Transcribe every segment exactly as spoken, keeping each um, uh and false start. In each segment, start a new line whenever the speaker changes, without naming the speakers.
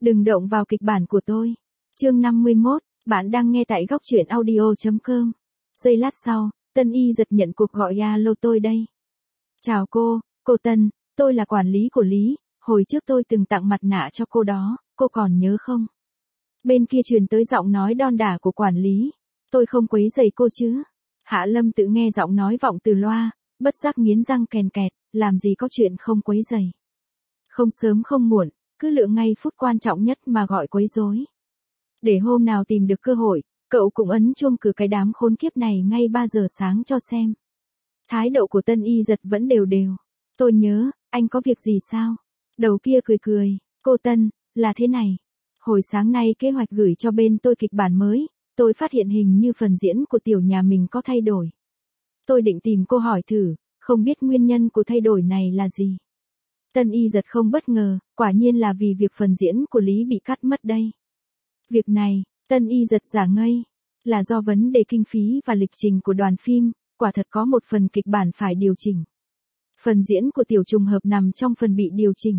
Đừng động vào kịch bản của tôi. Chương năm mươi mốt, bạn đang nghe tại góc truyện audio chấm com. Giây lát sau, Tân Y giật nhận cuộc gọi alo tôi đây. Chào cô, cô Tân, tôi là quản lý của Lý, hồi trước tôi từng tặng mặt nạ cho cô đó, cô còn nhớ không? Bên kia truyền tới giọng nói đon đả của quản lý. Tôi không quấy rầy cô chứ? Hạ Lâm tự nghe giọng nói vọng từ loa, bất giác nghiến răng kèn kẹt, làm gì có chuyện không quấy rầy. Không sớm không muộn, cứ lựa ngay phút quan trọng nhất mà gọi quấy rối. Để hôm nào tìm được cơ hội, cậu cũng ấn chuông cử cái đám khốn kiếp này ngay ba giờ sáng cho xem. Thái độ của Tân Y giật vẫn đều đều. Tôi nhớ, anh có việc gì sao? Đầu kia cười cười, cô Tân, là thế này. Hồi sáng nay kế hoạch gửi cho bên tôi kịch bản mới, tôi phát hiện hình như phần diễn của tiểu nhà mình có thay đổi. Tôi định tìm cô hỏi thử, không biết nguyên nhân của thay đổi này là gì. Tân Y giật không bất ngờ, quả nhiên là vì việc phần diễn của Lý bị cắt mất đây. Việc này, Tân Y giật giả ngây, là do vấn đề kinh phí và lịch trình của đoàn phim, quả thật có một phần kịch bản phải điều chỉnh. Phần diễn của tiểu trùng hợp nằm trong phần bị điều chỉnh.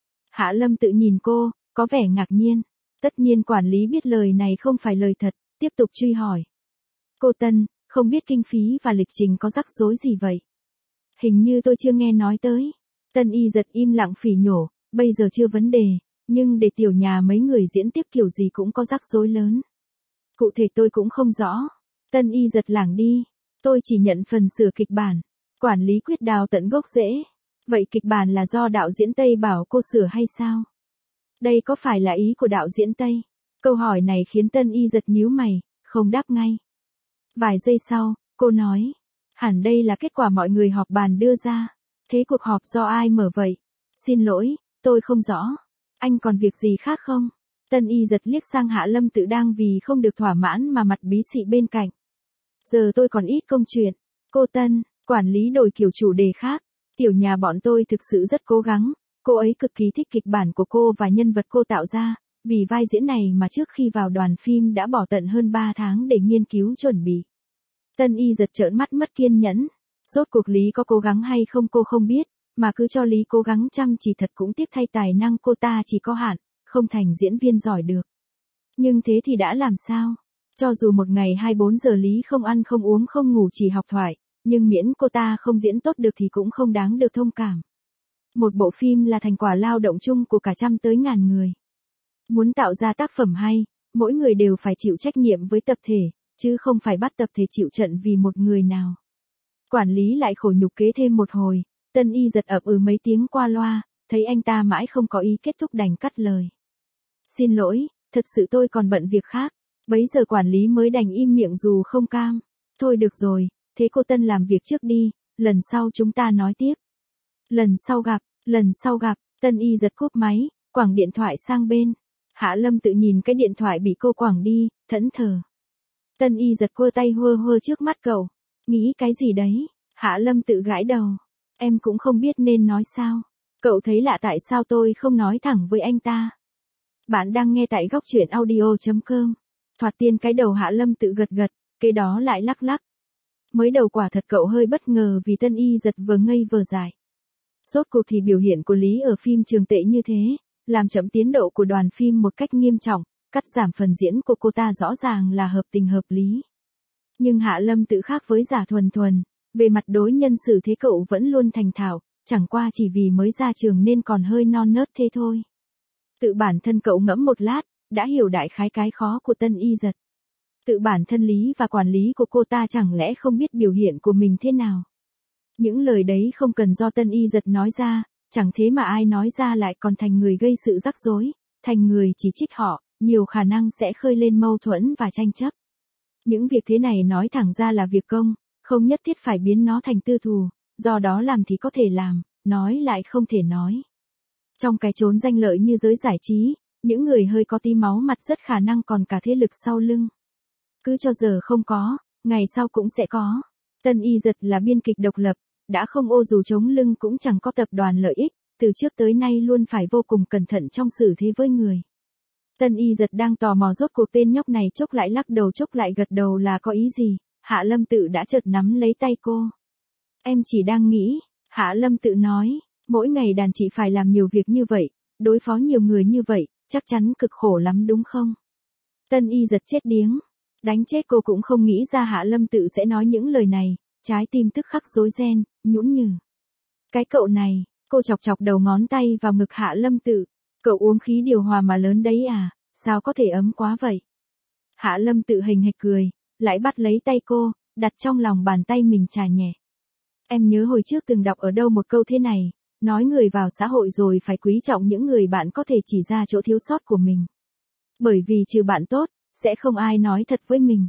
Hạ Lâm tự nhìn cô, có vẻ ngạc nhiên. Tất nhiên quản lý biết lời này không phải lời thật, tiếp tục truy hỏi. Cô Tân, không biết kinh phí và lịch trình có rắc rối gì vậy? Hình như tôi chưa nghe nói tới. Tân Y giật im lặng phỉ nhổ, bây giờ chưa vấn đề, nhưng để tiểu nhà mấy người diễn tiếp kiểu gì cũng có rắc rối lớn. Cụ thể tôi cũng không rõ. Tân Y giật lảng đi, tôi chỉ nhận phần sửa kịch bản. Quản lý quyết đào tận gốc rễ. Vậy kịch bản là do đạo diễn Tây bảo cô sửa hay sao? Đây có phải là ý của đạo diễn Tây? Câu hỏi này khiến Tân Y giật nhíu mày, không đáp ngay. Vài giây sau, cô nói, hẳn đây là kết quả mọi người họp bàn đưa ra. Thế cuộc họp do ai mở vậy? Xin lỗi, tôi không rõ. Anh còn việc gì khác không? Tân Y giật liếc sang Hạ Lâm tự đang vì không được thỏa mãn mà mặt bí xị bên cạnh. Giờ tôi còn ít công chuyện. Cô Tân, quản lý đổi kiểu chủ đề khác. Tiểu nhà bọn tôi thực sự rất cố gắng. Cô ấy cực kỳ thích kịch bản của cô và nhân vật cô tạo ra. Vì vai diễn này mà trước khi vào đoàn phim đã bỏ tận hơn ba tháng để nghiên cứu chuẩn bị. Tân Y giật trợn mắt mất kiên nhẫn. Rốt cuộc Lý có cố gắng hay không cô không biết, mà cứ cho Lý cố gắng chăm chỉ thật cũng tiếc thay tài năng cô ta chỉ có hạn, không thành diễn viên giỏi được. Nhưng thế thì đã làm sao? Cho dù một ngày hai mươi bốn giờ Lý không ăn không uống không ngủ chỉ học thoại, nhưng miễn cô ta không diễn tốt được thì cũng không đáng được thông cảm. Một bộ phim là thành quả lao động chung của cả trăm tới ngàn người. Muốn tạo ra tác phẩm hay, mỗi người đều phải chịu trách nhiệm với tập thể, chứ không phải bắt tập thể chịu trận vì một người nào. Quản lý lại khổ nhục kế thêm một hồi, Tân Y giật ậm ừ mấy tiếng qua loa, thấy anh ta mãi không có ý kết thúc đành cắt lời. Xin lỗi, thật sự tôi còn bận việc khác, bấy giờ quản lý mới đành im miệng dù không cam. Thôi được rồi, thế cô Tân làm việc trước đi, lần sau chúng ta nói tiếp. Lần sau gặp, lần sau gặp, Tân Y giật cúp máy, quẳng điện thoại sang bên. Hạ Lâm tự nhìn cái điện thoại bị cô quẳng đi, thẫn thờ. Tân Y giật quơ tay hơ hơ trước mắt cậu. Nghĩ cái gì đấy? Hạ Lâm tự gãi đầu. Em cũng không biết nên nói sao. Cậu thấy lạ tại sao tôi không nói thẳng với anh ta. Bạn đang nghe tại góc truyện audio chấm com. Thoạt tiên cái đầu Hạ Lâm tự gật gật, cái đó lại lắc lắc. Mới đầu quả thật cậu hơi bất ngờ vì Tân Y giật vừa ngây vừa dại. Rốt cuộc thì biểu hiện của Lý ở phim trường tệ như thế, làm chậm tiến độ của đoàn phim một cách nghiêm trọng, cắt giảm phần diễn của cô ta rõ ràng là hợp tình hợp lý. Nhưng Hạ Lâm tự khác với Giả Thuần Thuần, về mặt đối nhân xử thế cậu vẫn luôn thành thạo, chẳng qua chỉ vì mới ra trường nên còn hơi non nớt thế thôi. Tự bản thân cậu ngẫm một lát, đã hiểu đại khái cái khó của Tân Y giật. Tự bản thân Lý và quản lý của cô ta chẳng lẽ không biết biểu hiện của mình thế nào. Những lời đấy không cần do Tân Y giật nói ra, chẳng thế mà ai nói ra lại còn thành người gây sự rắc rối, thành người chỉ trích họ, nhiều khả năng sẽ khơi lên mâu thuẫn và tranh chấp. Những việc thế này nói thẳng ra là việc công, không nhất thiết phải biến nó thành tư thù, do đó làm thì có thể làm, nói lại không thể nói. Trong cái chốn danh lợi như giới giải trí, những người hơi có tí máu mặt rất khả năng còn cả thế lực sau lưng. Cứ cho giờ không có, ngày sau cũng sẽ có. Tân Y giật là biên kịch độc lập, đã không ô dù chống lưng cũng chẳng có tập đoàn lợi ích, từ trước tới nay luôn phải vô cùng cẩn thận trong xử thế với người. Tân Y giật đang tò mò rốt cuộc tên nhóc này chốc lại lắc đầu chốc lại gật đầu là có ý gì, Hạ Lâm tự đã chợt nắm lấy tay cô. Em chỉ đang nghĩ, Hạ Lâm tự nói, mỗi ngày đàn chị phải làm nhiều việc như vậy, đối phó nhiều người như vậy, chắc chắn cực khổ lắm đúng không? Tân Y giật chết điếng. Đánh chết cô cũng không nghĩ ra Hạ Lâm Tự sẽ nói những lời này, trái tim tức khắc rối ren, nhũn nhừ. Cái cậu này, cô chọc chọc đầu ngón tay vào ngực Hạ Lâm Tự. Cậu uống khí điều hòa mà lớn đấy à, sao có thể ấm quá vậy? Hạ Lâm Tự hình hạch cười, lại bắt lấy tay cô, đặt trong lòng bàn tay mình chà nhẹ. Em nhớ hồi trước từng đọc ở đâu một câu thế này, nói người vào xã hội rồi phải quý trọng những người bạn có thể chỉ ra chỗ thiếu sót của mình. Bởi vì trừ bạn tốt, sẽ không ai nói thật với mình.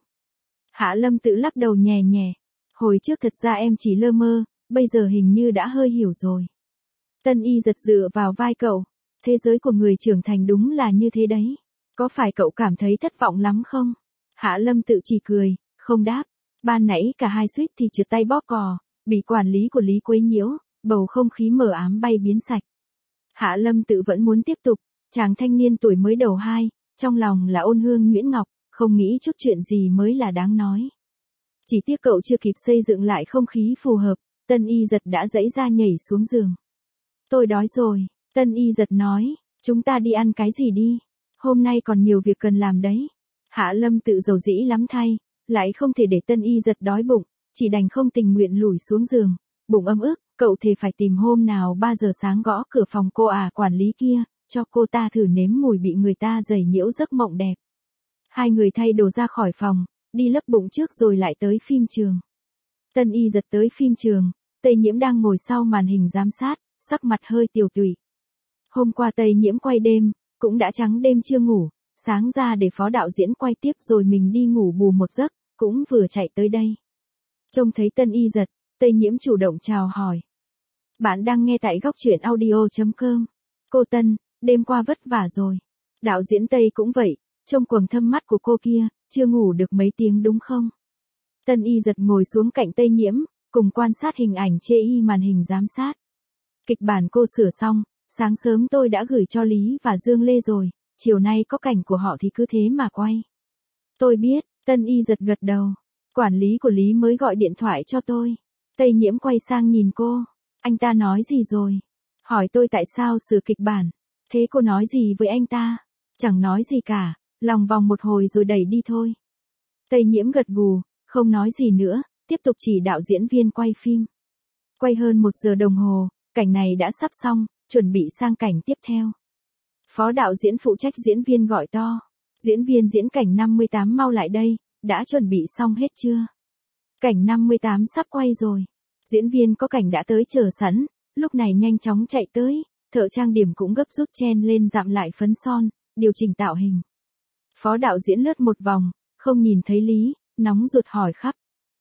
Hạ Lâm Tự lắc đầu nhẹ nhẹ. Hồi trước thật ra em chỉ lơ mơ, bây giờ hình như đã hơi hiểu rồi. Tân Y giật dựa vào vai cậu. Thế giới của người trưởng thành đúng là như thế đấy. Có phải cậu cảm thấy thất vọng lắm không? Hạ Lâm Tự chỉ cười, không đáp. Ban nãy cả hai suýt thì trượt tay bóp cò, bị quản lý của Lý quấy nhiễu, bầu không khí mờ ám bay biến sạch. Hạ Lâm Tự vẫn muốn tiếp tục, chàng thanh niên tuổi mới đầu hai, trong lòng là ôn hương nhuyễn ngọc, không nghĩ chút chuyện gì mới là đáng nói. Chỉ tiếc cậu chưa kịp xây dựng lại không khí phù hợp, Tân Y giật đã giãy ra nhảy xuống giường. Tôi đói rồi, Tân Y giật nói, chúng ta đi ăn cái gì đi, hôm nay còn nhiều việc cần làm đấy. Hạ Lâm Tự dầu dĩ lắm thay, lại không thể để Tân Y giật đói bụng, chỉ đành không tình nguyện lủi xuống giường, bụng ấm ức, cậu thề phải tìm hôm nào ba giờ sáng gõ cửa phòng cô à quản lý kia, cho cô ta thử nếm mùi bị người ta giày nhiễu giấc mộng đẹp. Hai người thay đồ ra khỏi phòng, đi lấp bụng trước rồi lại tới phim trường. Tân Y giật tới phim trường, Tây Nhiễm đang ngồi sau màn hình giám sát, sắc mặt hơi tiều tụy. Hôm qua Tây Nhiễm quay đêm, cũng đã trắng đêm chưa ngủ, sáng ra để phó đạo diễn quay tiếp rồi mình đi ngủ bù một giấc, cũng vừa chạy tới đây. Trông thấy Tân Y giật, Tây Nhiễm chủ động chào hỏi. Bạn đang nghe tại góc truyện audio chấm com. Cô Tân, đêm qua vất vả rồi. Đạo diễn Tây cũng vậy, trông quầng thâm mắt của cô kia, chưa ngủ được mấy tiếng đúng không? Tân Y giật ngồi xuống cạnh Tây Nhiễm, cùng quan sát hình ảnh chê y màn hình giám sát. Kịch bản cô sửa xong, sáng sớm tôi đã gửi cho Lý và Dương Lê rồi, chiều nay có cảnh của họ thì cứ thế mà quay. Tôi biết, Tân Y giật gật đầu. Quản lý của Lý mới gọi điện thoại cho tôi. Tây Nhiễm quay sang nhìn cô. Anh ta nói gì rồi? Hỏi tôi tại sao sửa kịch bản. Thế cô nói gì với anh ta? Chẳng nói gì cả, lòng vòng một hồi rồi đẩy đi thôi. Tây Nhiễm gật gù, không nói gì nữa, tiếp tục chỉ đạo diễn viên quay phim. Quay hơn một giờ đồng hồ, cảnh này đã sắp xong, chuẩn bị sang cảnh tiếp theo. Phó đạo diễn phụ trách diễn viên gọi to. Diễn viên diễn cảnh năm mươi tám mau lại đây, đã chuẩn bị xong hết chưa? Cảnh năm mươi tám sắp quay rồi. Diễn viên có cảnh đã tới chờ sẵn, lúc này nhanh chóng chạy tới, thợ trang điểm cũng gấp rút chen lên dặm lại phấn son, điều chỉnh tạo hình. Phó đạo diễn lướt một vòng, không nhìn thấy Lý, nóng ruột hỏi khắp.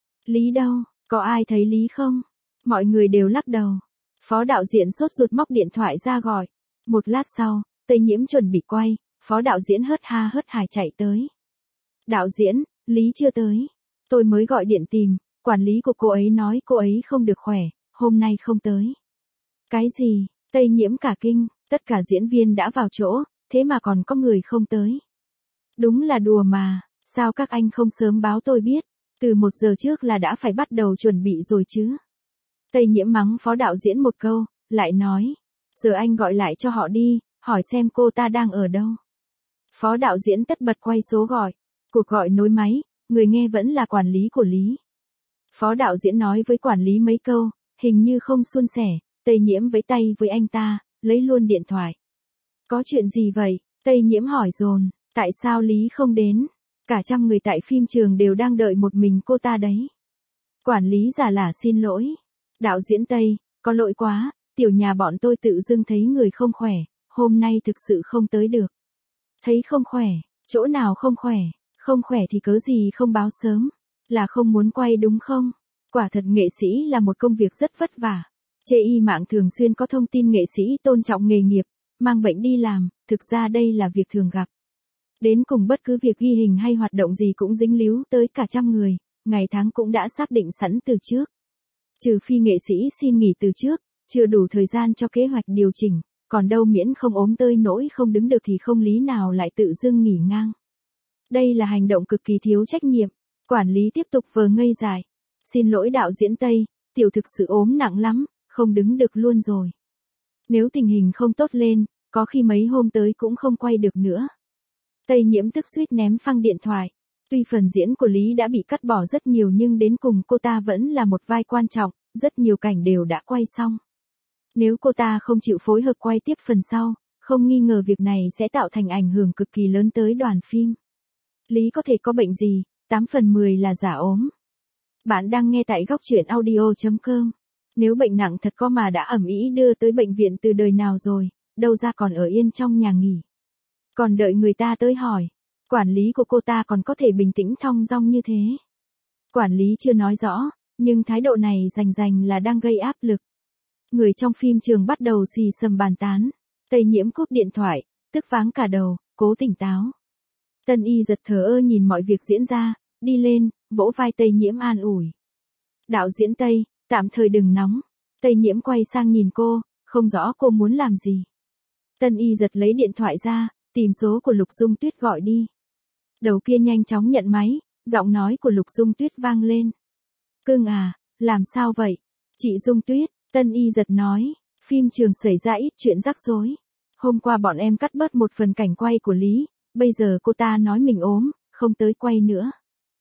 Lý đâu, có ai thấy Lý không? Mọi người đều lắc đầu. Phó đạo diễn sốt ruột móc điện thoại ra gọi. Một lát sau, Tây Nhiễm chuẩn bị quay, phó đạo diễn hớt ha hớt hải chạy tới. Đạo diễn, Lý chưa tới. Tôi mới gọi điện tìm, quản lý của cô ấy nói cô ấy không được khỏe, hôm nay không tới. Cái gì? Tây Nhiễm cả kinh, tất cả diễn viên đã vào chỗ, thế mà còn có người không tới. Đúng là đùa mà, sao các anh không sớm báo tôi biết, từ một giờ trước là đã phải bắt đầu chuẩn bị rồi chứ. Tây Nhiễm mắng phó đạo diễn một câu, lại nói, giờ anh gọi lại cho họ đi, hỏi xem cô ta đang ở đâu. Phó đạo diễn tất bật quay số gọi, cuộc gọi nối máy, người nghe vẫn là quản lý của Lý. Phó đạo diễn nói với quản lý mấy câu, hình như không suôn sẻ, Tây Nhiễm vẫy tay với anh ta, lấy luôn điện thoại. Có chuyện gì vậy? Tây Nhiễm hỏi dồn, tại sao Lý không đến? Cả trăm người tại phim trường đều đang đợi một mình cô ta đấy. Quản lý giả lả xin lỗi. Đạo diễn Tây, có lỗi quá, tiểu nhà bọn tôi tự dưng thấy người không khỏe, hôm nay thực sự không tới được. Thấy không khỏe, chỗ nào không khỏe, không khỏe thì cớ gì không báo sớm, là không muốn quay đúng không? Quả thật nghệ sĩ là một công việc rất vất vả. Chê y mạng thường xuyên có thông tin nghệ sĩ tôn trọng nghề nghiệp, mang bệnh đi làm, thực ra đây là việc thường gặp. Đến cùng bất cứ việc ghi hình hay hoạt động gì cũng dính líu tới cả trăm người, ngày tháng cũng đã xác định sẵn từ trước. Trừ phi nghệ sĩ xin nghỉ từ trước, chưa đủ thời gian cho kế hoạch điều chỉnh, còn đâu miễn không ốm tơi nỗi không đứng được thì không lý nào lại tự dưng nghỉ ngang. Đây là hành động cực kỳ thiếu trách nhiệm, quản lý tiếp tục vờ ngây dại. Xin lỗi đạo diễn Tây, tiểu thực sự ốm nặng lắm, không đứng được luôn rồi. Nếu tình hình không tốt lên, có khi mấy hôm tới cũng không quay được nữa. Tây Nhiễm tức suýt ném phăng điện thoại. Tuy phần diễn của Lý đã bị cắt bỏ rất nhiều nhưng đến cùng cô ta vẫn là một vai quan trọng, rất nhiều cảnh đều đã quay xong. Nếu cô ta không chịu phối hợp quay tiếp phần sau, không nghi ngờ việc này sẽ tạo thành ảnh hưởng cực kỳ lớn tới đoàn phim. Lý có thể có bệnh gì, tám phần mười là giả ốm. Bạn đang nghe tại góc truyện audio chấm com. Nếu bệnh nặng thật có mà đã ầm ĩ đưa tới bệnh viện từ đời nào rồi, đâu ra còn ở yên trong nhà nghỉ. Còn đợi người ta tới hỏi, quản lý của cô ta còn có thể bình tĩnh thong dong như thế. Quản lý chưa nói rõ, nhưng thái độ này rành rành là đang gây áp lực. Người trong phim trường bắt đầu xì xầm bàn tán. Tây Nhiễm cúp điện thoại, tức váng cả đầu, cố tỉnh táo. Tân Y giật thờ ơ nhìn mọi việc diễn ra, đi lên, vỗ vai Tây Nhiễm an ủi. Đạo diễn Tây, tạm thời đừng nóng. Tây Nhiễm quay sang nhìn cô, không rõ cô muốn làm gì. Tân Y giật lấy điện thoại ra, tìm số của Lục Dung Tuyết gọi đi. Đầu kia nhanh chóng nhận máy, giọng nói của Lục Dung Tuyết vang lên. Cưng à, làm sao vậy? Chị Dung Tuyết, Tân Y giật nói, phim trường xảy ra ít chuyện rắc rối. Hôm qua bọn em cắt bớt một phần cảnh quay của Lý, bây giờ cô ta nói mình ốm, không tới quay nữa.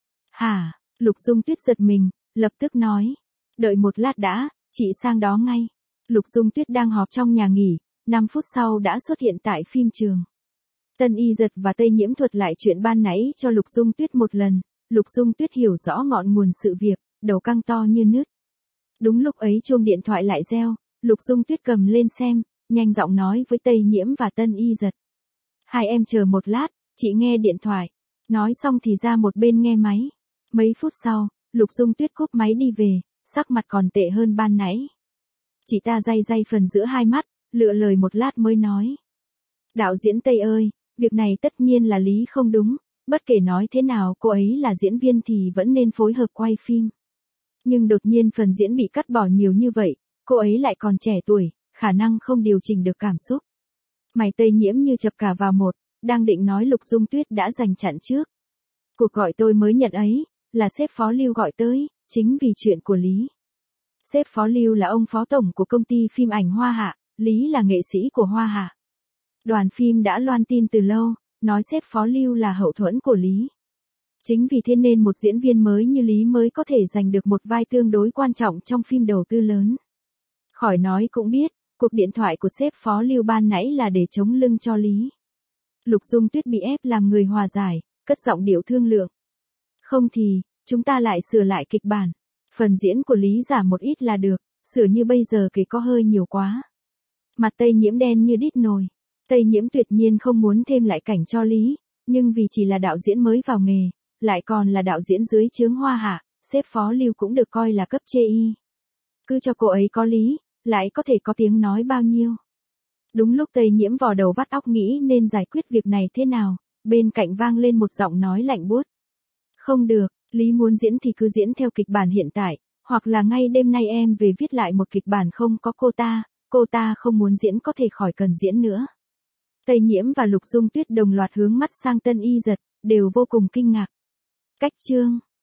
Hả? Lục Dung Tuyết giật mình, lập tức nói. Đợi một lát đã, chị sang đó ngay. Lục Dung Tuyết đang họp trong nhà nghỉ, năm phút sau đã xuất hiện tại phim trường. Tân Y giật và Tây Nhiễm thuật lại chuyện ban nãy cho Lục Dung Tuyết một lần. Lục Dung Tuyết hiểu rõ ngọn nguồn sự việc, đầu căng to như nứt. Đúng lúc ấy chuông điện thoại lại reo, Lục Dung Tuyết cầm lên xem, nhanh giọng nói với Tây Nhiễm và Tân Y giật. Hai em chờ một lát, chị nghe điện thoại. Nói xong thì ra một bên nghe máy. Mấy phút sau, Lục Dung Tuyết cúp máy đi về, sắc mặt còn tệ hơn ban nãy. Chị ta day day phần giữa hai mắt, lựa lời một lát mới nói. Đạo diễn Tây ơi, việc này tất nhiên là Lý không đúng, bất kể nói thế nào cô ấy là diễn viên thì vẫn nên phối hợp quay phim. Nhưng đột nhiên phần diễn bị cắt bỏ nhiều như vậy, cô ấy lại còn trẻ tuổi, khả năng không điều chỉnh được cảm xúc. Mày Tây Nhiễm như chập cả vào một, đang định nói Lục Dung Tuyết đã giành chặn trước. Cuộc gọi tôi mới nhận ấy, là sếp phó Lưu gọi tới, chính vì chuyện của Lý. Sếp phó Lưu là ông phó tổng của công ty phim ảnh Hoa Hạ, Lý là nghệ sĩ của Hoa Hạ. Đoàn phim đã loan tin từ lâu, nói sếp phó Lưu là hậu thuẫn của Lý. Chính vì thế nên một diễn viên mới như Lý mới có thể giành được một vai tương đối quan trọng trong phim đầu tư lớn. Khỏi nói cũng biết, cuộc điện thoại của sếp phó Lưu ban nãy là để chống lưng cho Lý. Lục Dung Tuyết bị ép làm người hòa giải, cất giọng điệu thương lượng. Không thì, chúng ta lại sửa lại kịch bản. Phần diễn của Lý giảm một ít là được, sửa như bây giờ kể có hơi nhiều quá. Mặt Tây Nhiễm đen như đít nồi. Tây Nhiễm tuyệt nhiên không muốn thêm lại cảnh cho Lý, nhưng vì chỉ là đạo diễn mới vào nghề, lại còn là đạo diễn dưới trướng Hoa Hạ, sếp phó Lưu cũng được coi là cấp chê y. Cứ cho cô ấy có lý, lại có thể có tiếng nói bao nhiêu. Đúng lúc Tây Nhiễm vò đầu vắt óc nghĩ nên giải quyết việc này thế nào, bên cạnh vang lên một giọng nói lạnh buốt. Không được, Lý muốn diễn thì cứ diễn theo kịch bản hiện tại, hoặc là ngay đêm nay em về viết lại một kịch bản không có cô ta, cô ta không muốn diễn có thể khỏi cần diễn nữa. Tây Nhiễm và Lục Dung Tuyết đồng loạt hướng mắt sang Tân Y giật, đều vô cùng kinh ngạc. Cách chương